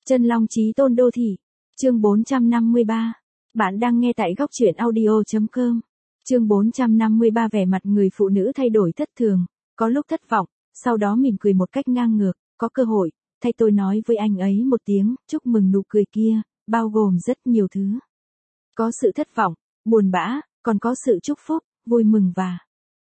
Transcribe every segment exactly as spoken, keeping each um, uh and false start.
Chân Long Chí Tôn Đô Thị. Chương bốn trăm năm mươi ba. Bạn đang nghe tại góc truyện audio chấm com. Chương bốn trăm năm mươi ba. Vẻ mặt người phụ nữ thay đổi thất thường, có lúc thất vọng, sau đó mỉm cười một cách ngang ngược, có cơ hội, thay tôi nói với anh ấy một tiếng, chúc mừng. Nụ cười kia, bao gồm rất nhiều thứ. Có sự thất vọng, buồn bã, còn có sự chúc phúc, vui mừng và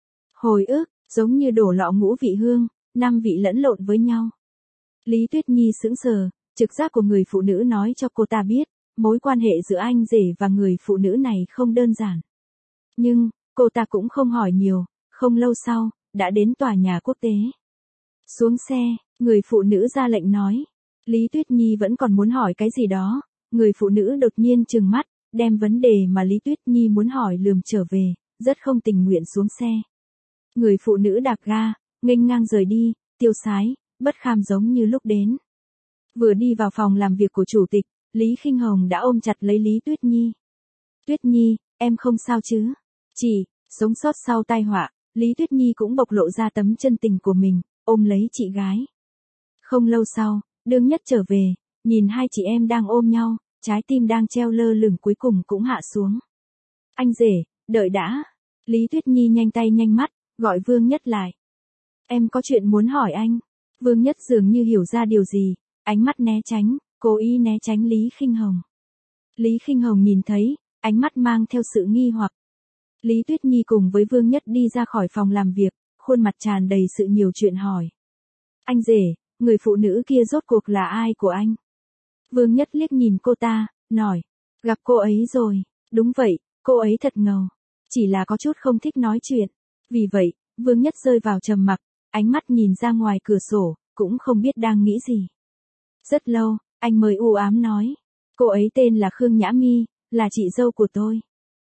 hồi ức, giống như đổ lọ ngũ vị hương, năm vị lẫn lộn với nhau. Lý Tuyết Nhi sững sờ, trực giác của người phụ nữ nói cho cô ta biết, mối quan hệ giữa anh rể và người phụ nữ này không đơn giản. Nhưng, cô ta cũng không hỏi nhiều, không lâu sau, đã đến tòa nhà quốc tế. Xuống xe, người phụ nữ ra lệnh nói. Lý Tuyết Nhi vẫn còn muốn hỏi cái gì đó, người phụ nữ đột nhiên trừng mắt, đem vấn đề mà Lý Tuyết Nhi muốn hỏi lườm trở về, rất không tình nguyện xuống xe. Người phụ nữ đạp ga, nghênh ngang rời đi, tiêu sái, bất kham giống như lúc đến. Vừa đi vào phòng làm việc của chủ tịch, Lý Khinh Hồng đã ôm chặt lấy Lý Tuyết Nhi. Tuyết Nhi, em không sao chứ? Chị, sống sót sau tai họa, Lý Tuyết Nhi cũng bộc lộ ra tấm chân tình của mình, ôm lấy chị gái. Không lâu sau, Đương Nhất trở về, nhìn hai chị em đang ôm nhau, trái tim đang treo lơ lửng cuối cùng cũng hạ xuống. Anh rể, đợi đã. Lý Tuyết Nhi nhanh tay nhanh mắt, gọi Vương Nhất lại. Em có chuyện muốn hỏi anh. Vương Nhất dường như hiểu ra điều gì, ánh mắt né tránh, cố ý né tránh Lý Khinh Hồng. Lý Khinh Hồng nhìn thấy, ánh mắt mang theo sự nghi hoặc. Lý Tuyết Nhi cùng với Vương Nhất đi ra khỏi phòng làm việc, khuôn mặt tràn đầy sự nhiều chuyện hỏi. Anh rể, người phụ nữ kia rốt cuộc là ai của anh? Vương Nhất liếc nhìn cô ta, nói. Gặp cô ấy rồi, đúng vậy, cô ấy thật ngầu. Chỉ là có chút không thích nói chuyện. Vì vậy, Vương Nhất rơi vào trầm mặc, ánh mắt nhìn ra ngoài cửa sổ, cũng không biết đang nghĩ gì. Rất lâu, anh mới u ám nói. Cô ấy tên là Khương Nhã Mi, là chị dâu của tôi.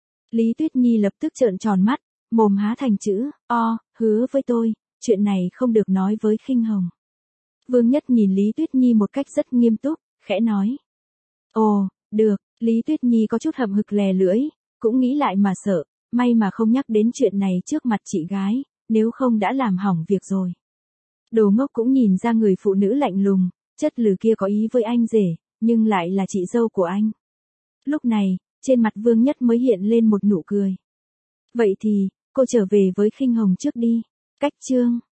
Lý Tuyết Nhi lập tức trợn tròn mắt, mồm há thành chữ O, hứa với tôi, chuyện này không được nói với Khinh Hồng. Vương Nhất nhìn Lý Tuyết Nhi một cách rất nghiêm túc, khẽ nói. Ồ, được, Lý Tuyết Nhi có chút hậm hực lè lưỡi, cũng nghĩ lại mà sợ, may mà không nhắc đến chuyện này trước mặt chị gái, nếu không đã làm hỏng việc rồi. Đồ ngốc cũng nhìn ra người phụ nữ lạnh lùng, chất lừ kia có ý với anh rể, nhưng lại là chị dâu của anh. Lúc này, trên mặt Vương Nhất mới hiện lên một nụ cười. Vậy thì, cô trở về với Khinh Hồng trước đi. Cách chương.